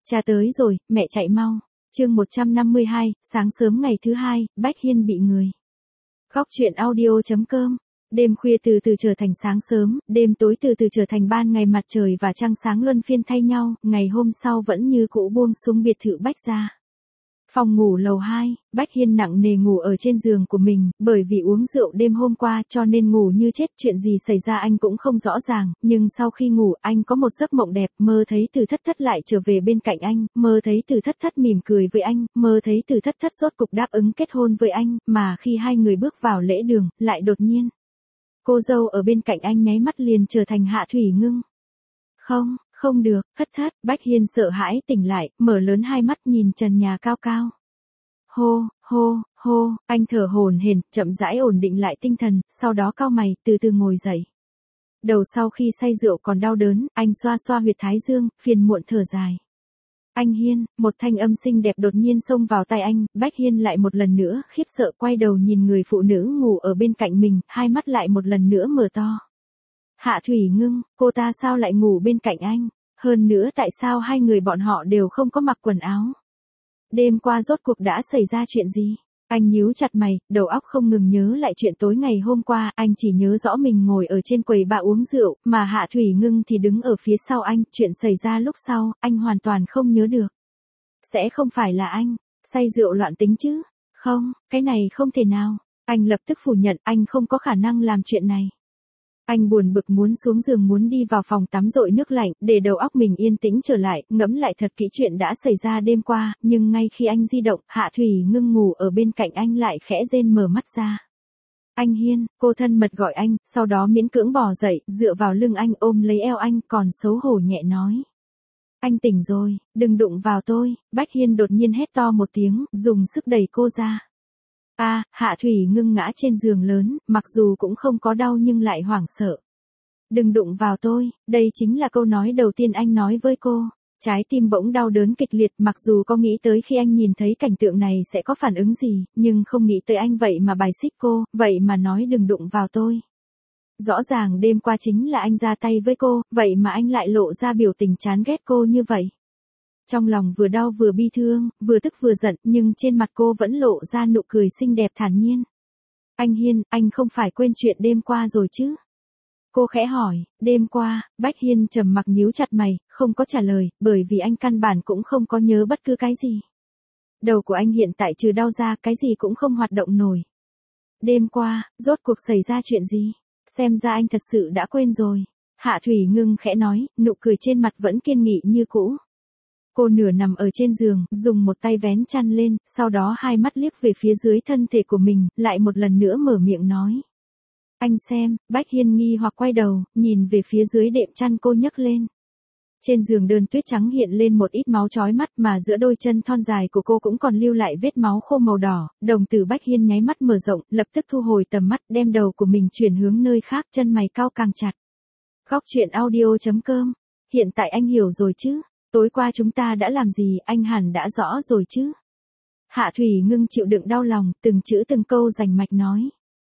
Cha tới rồi, mẹ chạy mau. Chương 152, sáng sớm ngày thứ hai, Bách Hiên bị người. Góc truyện audio.com. Đêm khuya từ từ trở thành sáng sớm, đêm tối từ từ trở thành ban ngày, mặt trời và trăng sáng luân phiên thay nhau, ngày hôm sau vẫn như cũ buông xuống biệt thự Bách gia. Phòng ngủ lầu 2, Bách Hiên nặng nề ngủ ở trên giường của mình, bởi vì uống rượu đêm hôm qua cho nên ngủ như chết, chuyện gì xảy ra anh cũng không rõ ràng, nhưng sau khi ngủ anh có một giấc mộng đẹp, mơ thấy Từ Thất Thất lại trở về bên cạnh anh, mơ thấy Từ Thất Thất mỉm cười với anh, mơ thấy Từ Thất Thất rốt cục đáp ứng kết hôn với anh, mà khi hai người bước vào lễ đường, lại đột nhiên. Cô dâu ở bên cạnh anh nháy mắt liền trở thành Hạ Thủy Ngưng. Không được, Thất Thất, Bách Hiên sợ hãi tỉnh lại, mở lớn hai mắt nhìn trần nhà cao cao. Hô, anh thở hổn hển, chậm rãi ổn định lại tinh thần, sau đó cau mày, từ từ ngồi dậy. Đầu sau khi say rượu còn đau đớn, anh xoa xoa huyệt thái dương, phiền muộn thở dài. Anh Hiên, một thanh âm xinh đẹp đột nhiên xông vào tai anh, Bách Hiên lại một lần nữa khiếp sợ quay đầu nhìn người phụ nữ ngủ ở bên cạnh mình, hai mắt lại một lần nữa mở to. Hạ Thủy Ngưng, cô ta sao lại ngủ bên cạnh anh? Hơn nữa tại sao hai người bọn họ đều không có mặc quần áo? Đêm qua rốt cuộc đã xảy ra chuyện gì? Anh nhíu chặt mày, đầu óc không ngừng nhớ lại chuyện tối ngày hôm qua, anh chỉ nhớ rõ mình ngồi ở trên quầy bar uống rượu, mà Hạ Thủy Ngưng thì đứng ở phía sau anh, chuyện xảy ra lúc sau, anh hoàn toàn không nhớ được. Sẽ không phải là anh, say rượu loạn tính chứ? Không, cái này không thể nào. Anh lập tức phủ nhận, anh không có khả năng làm chuyện này. Anh buồn bực muốn xuống giường, muốn đi vào phòng tắm dội nước lạnh, để đầu óc mình yên tĩnh trở lại, ngẫm lại thật kỹ chuyện đã xảy ra đêm qua, nhưng ngay khi anh di động, Hạ Thủy Ngưng ngủ ở bên cạnh anh lại khẽ rên mở mắt ra. Anh Hiên, cô thân mật gọi anh, sau đó miễn cưỡng bò dậy, dựa vào lưng anh ôm lấy eo anh, còn xấu hổ nhẹ nói. Anh tỉnh rồi, đừng đụng vào tôi, Bách Hiên đột nhiên hét to một tiếng, dùng sức đẩy cô ra. Hạ Thủy Ngưng ngã trên giường lớn, mặc dù cũng không có đau nhưng lại hoảng sợ. Đừng đụng vào tôi, đây chính là câu nói đầu tiên anh nói với cô. Trái tim bỗng đau đớn kịch liệt, mặc dù có nghĩ tới khi anh nhìn thấy cảnh tượng này sẽ có phản ứng gì, nhưng không nghĩ tới anh vậy mà bài xích cô, vậy mà nói đừng đụng vào tôi. Rõ ràng đêm qua chính là anh ra tay với cô, vậy mà anh lại lộ ra biểu tình chán ghét cô như vậy. Trong lòng vừa đau vừa bi thương, vừa tức vừa giận, nhưng trên mặt cô vẫn lộ ra nụ cười xinh đẹp thản nhiên. Anh Hiên, anh không phải quên chuyện đêm qua rồi chứ? Cô khẽ hỏi, đêm qua, Bách Hiên trầm mặc nhíu chặt mày, không có trả lời, bởi vì anh căn bản cũng không có nhớ bất cứ cái gì. Đầu của anh hiện tại trừ đau ra, cái gì cũng không hoạt động nổi. Đêm qua, rốt cuộc xảy ra chuyện gì? Xem ra anh thật sự đã quên rồi. Hạ Thủy Ngưng khẽ nói, nụ cười trên mặt vẫn kiên nghị như cũ. Cô nửa nằm ở trên giường, dùng một tay vén chăn lên, sau đó hai mắt liếc về phía dưới thân thể của mình, lại một lần nữa mở miệng nói. Anh xem, Bách Hiên nghi hoặc quay đầu, nhìn về phía dưới đệm chăn cô nhấc lên. Trên giường đơn tuyết trắng hiện lên một ít máu chói mắt, mà giữa đôi chân thon dài của cô cũng còn lưu lại vết máu khô màu đỏ, đồng tử Bách Hiên nháy mắt mở rộng, lập tức thu hồi tầm mắt, đem đầu của mình chuyển hướng nơi khác, chân mày cau càng chặt. Góc truyện audio.com. Hiện tại anh hiểu rồi chứ? Tối qua chúng ta đã làm gì, anh hẳn đã rõ rồi chứ? Hạ Thủy Ngưng chịu đựng đau lòng, từng chữ từng câu rành mạch nói.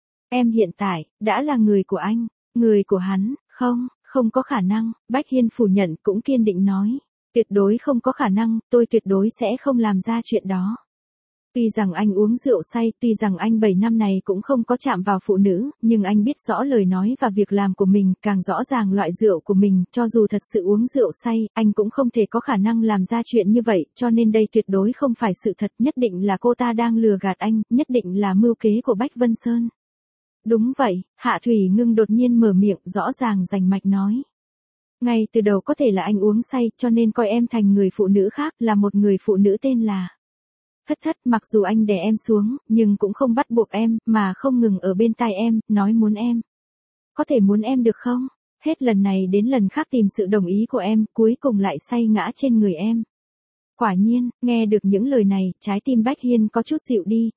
Em hiện tại, đã là người của anh, người của hắn, không có khả năng, Bách Hiên phủ nhận cũng kiên định nói. Tuyệt đối không có khả năng, tôi tuyệt đối sẽ không làm ra chuyện đó. Tuy rằng anh uống rượu say, tuy rằng anh 7 năm này cũng không có chạm vào phụ nữ, nhưng anh biết rõ lời nói và việc làm của mình, càng rõ ràng loại rượu của mình, cho dù thật sự uống rượu say, anh cũng không thể có khả năng làm ra chuyện như vậy, cho nên đây tuyệt đối không phải sự thật, nhất định là cô ta đang lừa gạt anh, nhất định là mưu kế của Bách Vân Sơn. Đúng vậy, Hạ Thủy Ngưng đột nhiên mở miệng, rõ ràng rành mạch nói. Ngay từ đầu có thể là anh uống say, cho nên coi em thành người phụ nữ khác, là một người phụ nữ tên là Thất Thất, mặc dù anh đè em xuống, nhưng cũng không bắt buộc em, mà không ngừng ở bên tai em, nói muốn em. Có thể muốn em được không? Hết lần này đến lần khác tìm sự đồng ý của em, cuối cùng lại say ngã trên người em. Quả nhiên, nghe được những lời này, trái tim Bách Hiên có chút dịu đi,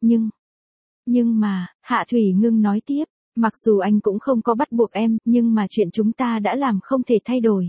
nhưng mà, Hạ Thủy Ngưng nói tiếp, mặc dù anh cũng không có bắt buộc em, nhưng mà chuyện chúng ta đã làm không thể thay đổi.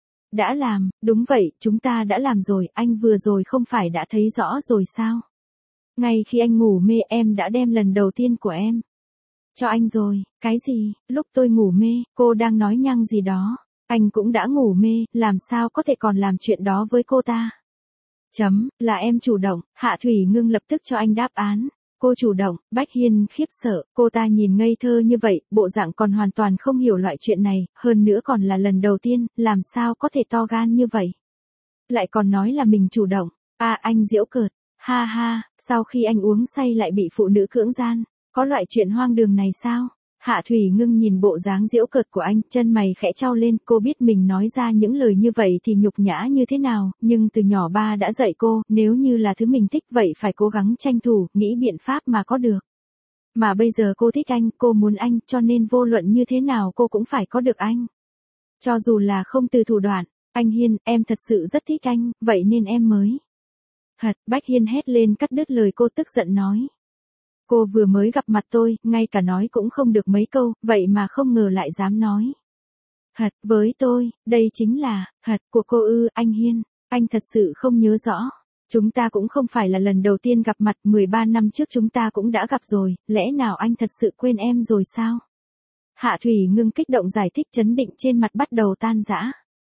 Đã làm, đúng vậy, chúng ta đã làm rồi, anh vừa rồi không phải đã thấy rõ rồi sao? Ngay khi anh ngủ mê em đã đem lần đầu tiên của em cho anh rồi, cái gì, lúc tôi ngủ mê, cô đang nói nhăng gì đó, anh cũng đã ngủ mê, làm sao có thể còn làm chuyện đó với cô ta? Là em chủ động, Hạ Thủy Ngưng lập tức cho anh đáp án. Cô chủ động, Bách Hiên khiếp sợ, cô ta nhìn ngây thơ như vậy, bộ dạng còn hoàn toàn không hiểu loại chuyện này, hơn nữa còn là lần đầu tiên, làm sao có thể to gan như vậy. Lại còn nói là mình chủ động, anh giễu cợt, ha ha, sau khi anh uống say lại bị phụ nữ cưỡng gian, có loại chuyện hoang đường này sao? Hạ Thủy Ngưng nhìn bộ dáng giễu cợt của anh, chân mày khẽ chau lên, cô biết mình nói ra những lời như vậy thì nhục nhã như thế nào, nhưng từ nhỏ ba đã dạy cô, nếu như là thứ mình thích vậy phải cố gắng tranh thủ, nghĩ biện pháp mà có được. Mà bây giờ cô thích anh, cô muốn anh, cho nên vô luận như thế nào cô cũng phải có được anh. Cho dù là không từ thủ đoạn, anh Hiên, em thật sự rất thích anh, vậy nên em mới. Thật, Bách Hiên hét lên cắt đứt lời cô tức giận nói. Cô vừa mới gặp mặt tôi, ngay cả nói cũng không được mấy câu, vậy mà không ngờ lại dám nói. Thật, với tôi, đây chính là, thật của cô ư, anh Hiên, anh thật sự không nhớ rõ. Chúng ta cũng không phải là lần đầu tiên gặp mặt, 13 năm trước chúng ta cũng đã gặp rồi, lẽ nào anh thật sự quên em rồi sao? Hạ Thủy Ngưng kích động giải thích, chấn định trên mặt bắt đầu tan rã.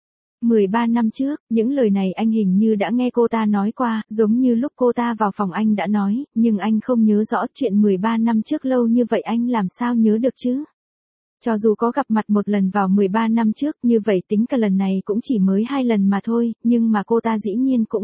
13 năm trước, những lời này anh hình như đã nghe cô ta nói qua, giống như lúc cô ta vào phòng anh đã nói, nhưng anh không nhớ rõ chuyện 13 năm trước lâu như vậy anh làm sao nhớ được chứ? Cho dù có gặp mặt một lần vào 13 năm trước, như vậy tính cả lần này cũng chỉ mới 2 lần mà thôi, nhưng mà cô ta dĩ nhiên cũng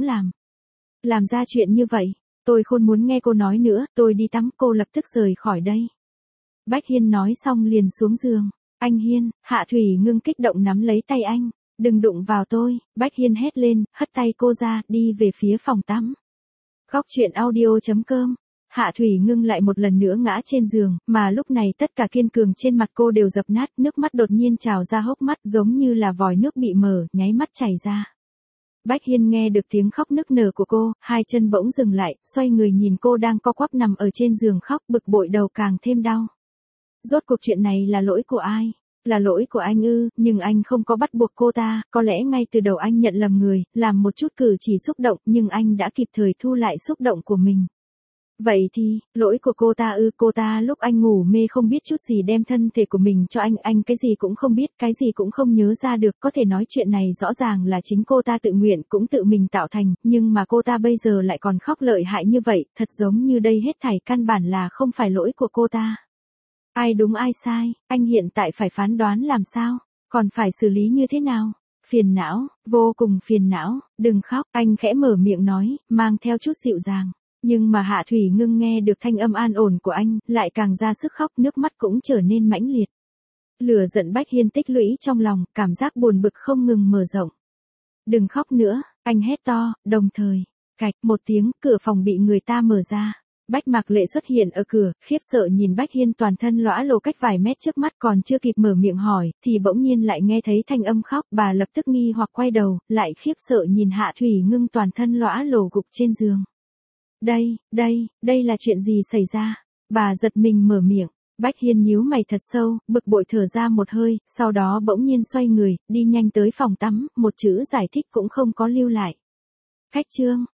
làm ra chuyện như vậy. Tôi không muốn nghe cô nói nữa, tôi đi tắm, cô lập tức rời khỏi đây. Bách Hiên nói xong liền xuống giường. Anh Hiên, Hạ Thủy Ngưng kích động nắm lấy tay anh. Đừng đụng vào tôi, Bách Hiên hét lên, hất tay cô ra, đi về phía phòng tắm. Góc truyện audio.com. Hạ Thủy Ngưng lại một lần nữa ngã trên giường, mà lúc này tất cả kiên cường trên mặt cô đều dập nát, nước mắt đột nhiên trào ra hốc mắt giống như là vòi nước bị mở, nháy mắt chảy ra. Bách Hiên nghe được tiếng khóc nức nở của cô, hai chân bỗng dừng lại, xoay người nhìn cô đang co quắp nằm ở trên giường khóc, bực bội đầu càng thêm đau. Rốt cuộc chuyện này là lỗi của ai? Là lỗi của anh ư, nhưng anh không có bắt buộc cô ta, có lẽ ngay từ đầu anh nhận lầm người, làm một chút cử chỉ xúc động, nhưng anh đã kịp thời thu lại xúc động của mình. Vậy thì, lỗi của cô ta ư, cô ta lúc anh ngủ mê không biết chút gì đem thân thể của mình cho anh cái gì cũng không biết, cái gì cũng không nhớ ra được, có thể nói chuyện này rõ ràng là chính cô ta tự nguyện cũng tự mình tạo thành, nhưng mà cô ta bây giờ lại còn khóc lợi hại như vậy, thật giống như đây hết thảy căn bản là không phải lỗi của cô ta. Ai đúng ai sai, anh hiện tại phải phán đoán làm sao, còn phải xử lý như thế nào? Phiền não, vô cùng phiền não, đừng khóc, anh khẽ mở miệng nói, mang theo chút dịu dàng. Nhưng mà Hạ Thủy Ngưng nghe được thanh âm an ổn của anh, lại càng ra sức khóc, nước mắt cũng trở nên mãnh liệt. Lửa giận Bách Hiên tích lũy trong lòng, cảm giác buồn bực không ngừng mở rộng. Đừng khóc nữa, anh hét to, đồng thời, cạch một tiếng, cửa phòng bị người ta mở ra. Bách Mạc Lệ xuất hiện ở cửa, khiếp sợ nhìn Bách Hiên toàn thân lõa lồ cách vài mét trước mắt, còn chưa kịp mở miệng hỏi, thì bỗng nhiên lại nghe thấy thanh âm khóc, bà lập tức nghi hoặc quay đầu, lại khiếp sợ nhìn Hạ Thủy Ngưng toàn thân lõa lồ gục trên giường. Đây là chuyện gì xảy ra? Bà giật mình mở miệng. Bách Hiên nhíu mày thật sâu, bực bội thở ra một hơi, sau đó bỗng nhiên xoay người, đi nhanh tới phòng tắm, một chữ giải thích cũng không có lưu lại. Khách trương,